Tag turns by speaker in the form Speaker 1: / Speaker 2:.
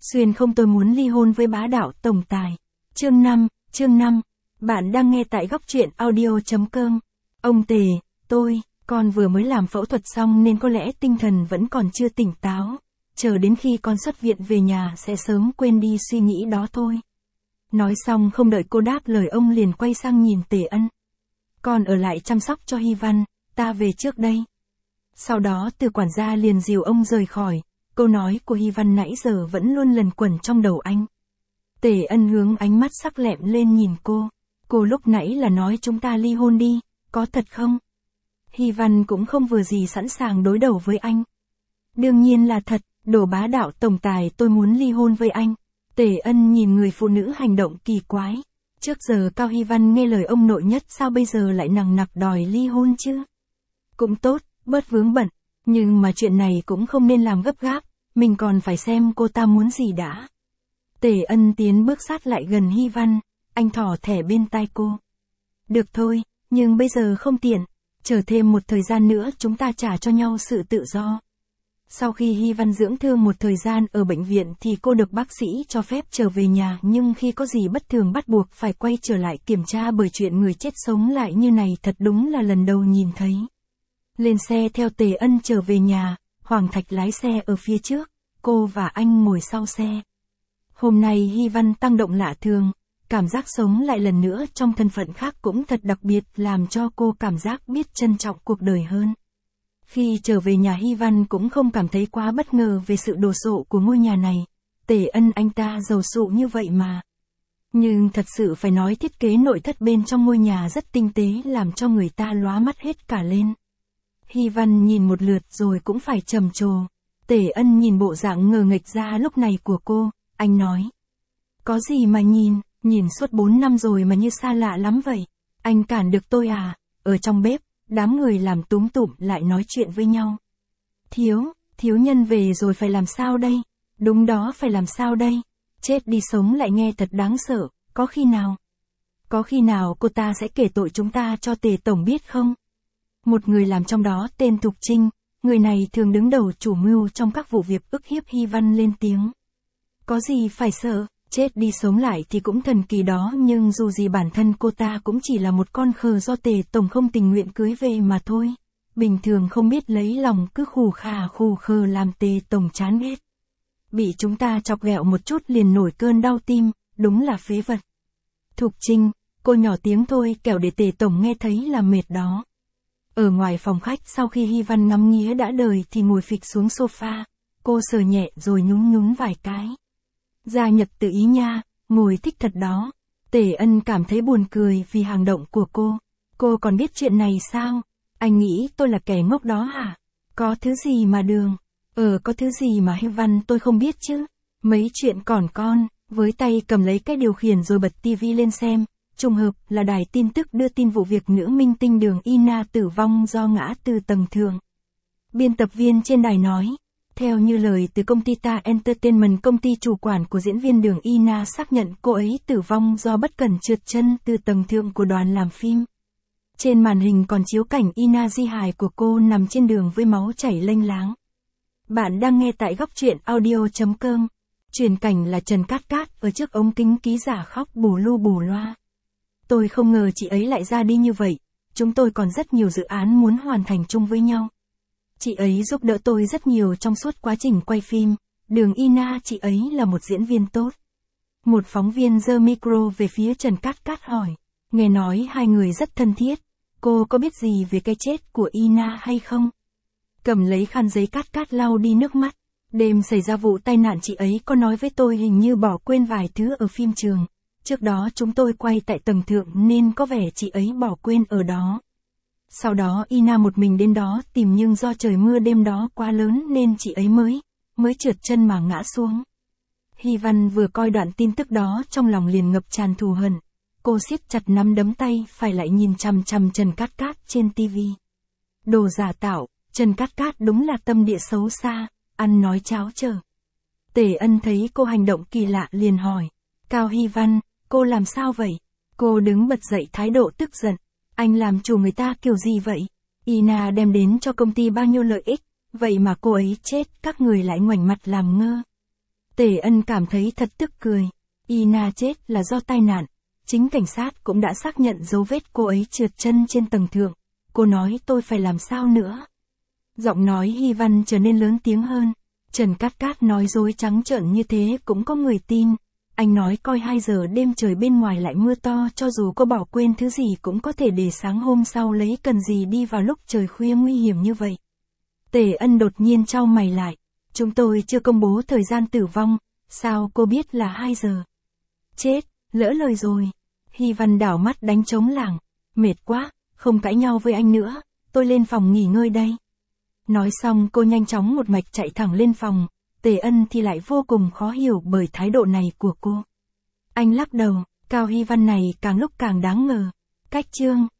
Speaker 1: Xuyên không, tôi muốn ly hôn với bá đạo tổng tài. Chương 5, bạn đang nghe tại góc truyện audio.com. Ông Tề, con vừa mới làm phẫu thuật xong nên có lẽ tinh thần vẫn còn chưa tỉnh táo. Chờ đến khi con xuất viện về nhà sẽ sớm quên đi suy nghĩ đó thôi. Nói xong không đợi cô đáp lời ông liền quay sang nhìn Tề Ân. Con ở lại chăm sóc cho Hy Văn, ta về trước đây. Sau đó Từ quản gia liền dìu ông rời khỏi. Câu nói của Hy Văn nãy giờ vẫn luôn lẩn quẩn trong đầu anh. Tề Ân hướng ánh mắt sắc lẹm lên nhìn cô. Cô lúc nãy là nói chúng ta ly hôn đi, có thật không? Hy Văn cũng không vừa gì sẵn sàng đối đầu với anh. Đương nhiên là thật, đồ bá đạo tổng tài, tôi muốn ly hôn với anh. Tề Ân nhìn người phụ nữ hành động kỳ quái. Trước giờ Cao Hy Văn nghe lời ông nội nhất, sao bây giờ lại nằng nặc đòi ly hôn chứ? Cũng tốt, bớt vướng bận. Nhưng mà chuyện này cũng không nên làm gấp gáp, mình còn phải xem cô ta muốn gì đã. Tề Ân tiến bước sát lại gần Hy Văn, anh thỏ thẻ bên tai cô. Được thôi, nhưng bây giờ không tiện, chờ thêm một thời gian nữa chúng ta trả cho nhau sự tự do. Sau khi Hy Văn dưỡng thương một thời gian ở bệnh viện thì cô được bác sĩ cho phép trở về nhà, nhưng khi có gì bất thường bắt buộc phải quay trở lại kiểm tra, bởi chuyện người chết sống lại như này thật đúng là lần đầu nhìn thấy. Lên xe theo Tề Ân trở về nhà, Hoàng Thạch lái xe ở phía trước, cô và anh ngồi sau xe. Hôm nay Hy Văn tăng động lạ thường, cảm giác sống lại lần nữa trong thân phận khác cũng thật đặc biệt, làm cho cô cảm giác biết trân trọng cuộc đời hơn. Khi trở về nhà Hy Văn cũng không cảm thấy quá bất ngờ về sự đồ sộ của ngôi nhà này. Tề Ân anh ta giàu sụ như vậy mà. Nhưng thật sự phải nói thiết kế nội thất bên trong ngôi nhà rất tinh tế, làm cho người ta lóa mắt hết cả lên. Hy Văn nhìn một lượt rồi cũng phải trầm trồ. Tề Ân nhìn bộ dạng ngờ nghệch ra lúc này của cô, anh nói. Có gì mà nhìn suốt 4 năm rồi mà như xa lạ lắm vậy. Anh cản được tôi à? Ở trong bếp, đám người làm túm tụm lại nói chuyện với nhau. Thiếu nhân về rồi phải làm sao đây? Đúng đó, phải làm sao đây? Chết đi sống lại nghe thật đáng sợ, có khi nào cô ta sẽ kể tội chúng ta cho Tề tổng biết không? Một người làm trong đó tên Thục Trinh, người này thường đứng đầu chủ mưu trong các vụ việc ức hiếp Hy Văn lên tiếng. Có gì phải sợ, chết đi sống lại thì cũng thần kỳ đó, nhưng dù gì bản thân cô ta cũng chỉ là một con khờ do Tề tổng không tình nguyện cưới về mà thôi. Bình thường không biết lấy lòng, cứ khù khờ làm Tề tổng chán ghét. Bị chúng ta chọc ghẹo một chút liền nổi cơn đau tim, đúng là phế vật. Thục Trinh, cô nhỏ tiếng thôi, kẻo để Tề tổng nghe thấy là mệt đó. Ở ngoài phòng khách, sau khi Hy Văn ngắm nghía đã đời thì ngồi phịch xuống sofa, cô sờ nhẹ rồi nhún vài cái. Gia Nhật tự ý nha, ngồi thích thật đó. Tề Ân cảm thấy buồn cười vì hành động của cô. Cô còn biết chuyện này sao? Anh nghĩ tôi là kẻ ngốc đó hả? Có thứ gì mà có thứ gì mà Hy Văn tôi không biết chứ? Mấy chuyện còn con, với tay cầm lấy cái điều khiển rồi bật tivi lên xem. Trùng hợp là đài tin tức đưa tin vụ việc nữ minh tinh Đường Ina tử vong do ngã từ tầng thượng. Biên tập viên trên đài nói, theo như lời từ công ty Ta Entertainment, công ty chủ quản của diễn viên Đường Ina xác nhận cô ấy tử vong do bất cẩn trượt chân từ tầng thượng của đoàn làm phim. Trên màn hình còn chiếu cảnh Ina di hài của cô nằm trên đường với máu chảy lênh láng. Bạn đang nghe tại góc truyện audio.com. Chuyển cảnh là Trần Cát Cát ở trước ống kính, ký giả khóc bù lu bù loa. Tôi không ngờ chị ấy lại ra đi như vậy, chúng tôi còn rất nhiều dự án muốn hoàn thành chung với nhau. Chị ấy giúp đỡ tôi rất nhiều trong suốt quá trình quay phim. Đường Ina, chị ấy là một diễn viên tốt. Một phóng viên giơ micro về phía Trần Cát Cát hỏi, nghe nói hai người rất thân thiết, cô có biết gì về cái chết của Ina hay không? Cầm lấy khăn giấy Cát Cát lau đi nước mắt. Đêm xảy ra vụ tai nạn chị ấy có nói với tôi hình như bỏ quên vài thứ ở phim trường. Trước đó chúng tôi quay tại tầng thượng nên có vẻ chị ấy bỏ quên ở đó. Sau đó Ina một mình đến đó tìm, nhưng do trời mưa đêm đó quá lớn nên chị ấy mới trượt chân mà ngã xuống. Hy Văn vừa coi đoạn tin tức đó trong lòng liền ngập tràn thù hận. Cô siết chặt nắm đấm tay phải lại nhìn chằm chằm Trần Cát Cát trên tivi. Đồ giả tạo, Trần Cát Cát đúng là tâm địa xấu xa, ăn nói cháo trở. Tề Ân thấy cô hành động kỳ lạ liền hỏi, Cao Hy Văn, cô làm sao vậy? Cô đứng bật dậy thái độ tức giận. Anh làm chủ người ta kiểu gì vậy? Ina đem đến cho công ty bao nhiêu lợi ích, vậy mà cô ấy chết các người lại ngoảnh mặt làm ngơ. Tề Ân cảm thấy thật tức cười. Ina chết là do tai nạn. Chính cảnh sát cũng đã xác nhận dấu vết cô ấy trượt chân trên tầng thượng. Cô nói tôi phải làm sao nữa? Giọng nói Hy Văn trở nên lớn tiếng hơn. Trần Cát Cát nói dối trắng trợn như thế cũng có người tin. Anh nói coi 2 giờ đêm trời bên ngoài lại mưa to, cho dù có bỏ quên thứ gì cũng có thể để sáng hôm sau lấy, cần gì đi vào lúc trời khuya nguy hiểm như vậy. Tề Ân đột nhiên chau mày lại. Chúng tôi chưa công bố thời gian tử vong, sao cô biết là 2 giờ? Chết, lỡ lời rồi. Hy Văn đảo mắt đánh trống lảng. Mệt quá, không cãi nhau với anh nữa, tôi lên phòng nghỉ ngơi đây. Nói xong cô nhanh chóng một mạch chạy thẳng lên phòng. Tề Ân thì lại vô cùng khó hiểu bởi thái độ này của cô. Anh lắc đầu, Cao Hy Văn này càng lúc càng đáng ngờ. Cách chương